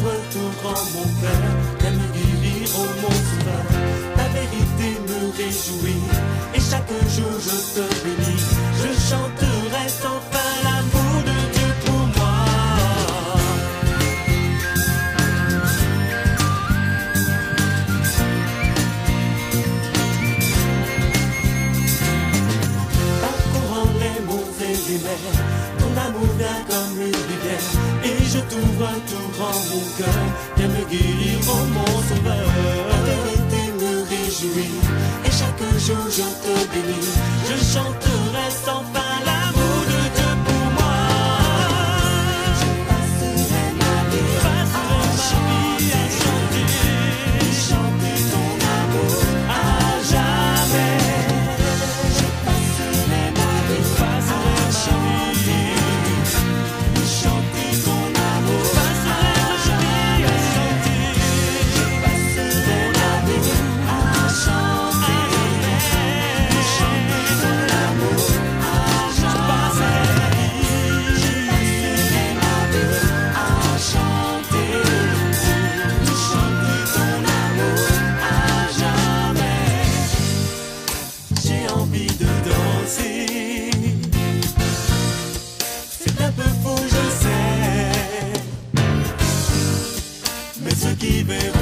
t'ouvre tout grand mon cœur, viens me guérir, oh mon sauveur. Ta vérité me réjouit, et chaque jour je te bénis. Je chanterai sans fin l'amour de Dieu pour moi. Parcourant les monts et les mers, ton amour vient comme une rivière, et je t'ouvre tout grand mon cœur, viens me guérir, oh mon sauveur. Ta vérité me réjouit, et chaque jour je te bénis. Je chanterai sans fin l'amour de Dieu pour moi. Je passerai ma vie à chanter ton amour à jamais. Je passerai ma vie à chanter ton amour à jamais. Je passerai ma vie à chanter ton amour à jamais. Je passerai ma vie à chanter ton amour à jamais. J'ai envie de danser. C'est un peu fou, je sais, mais ceux qui verront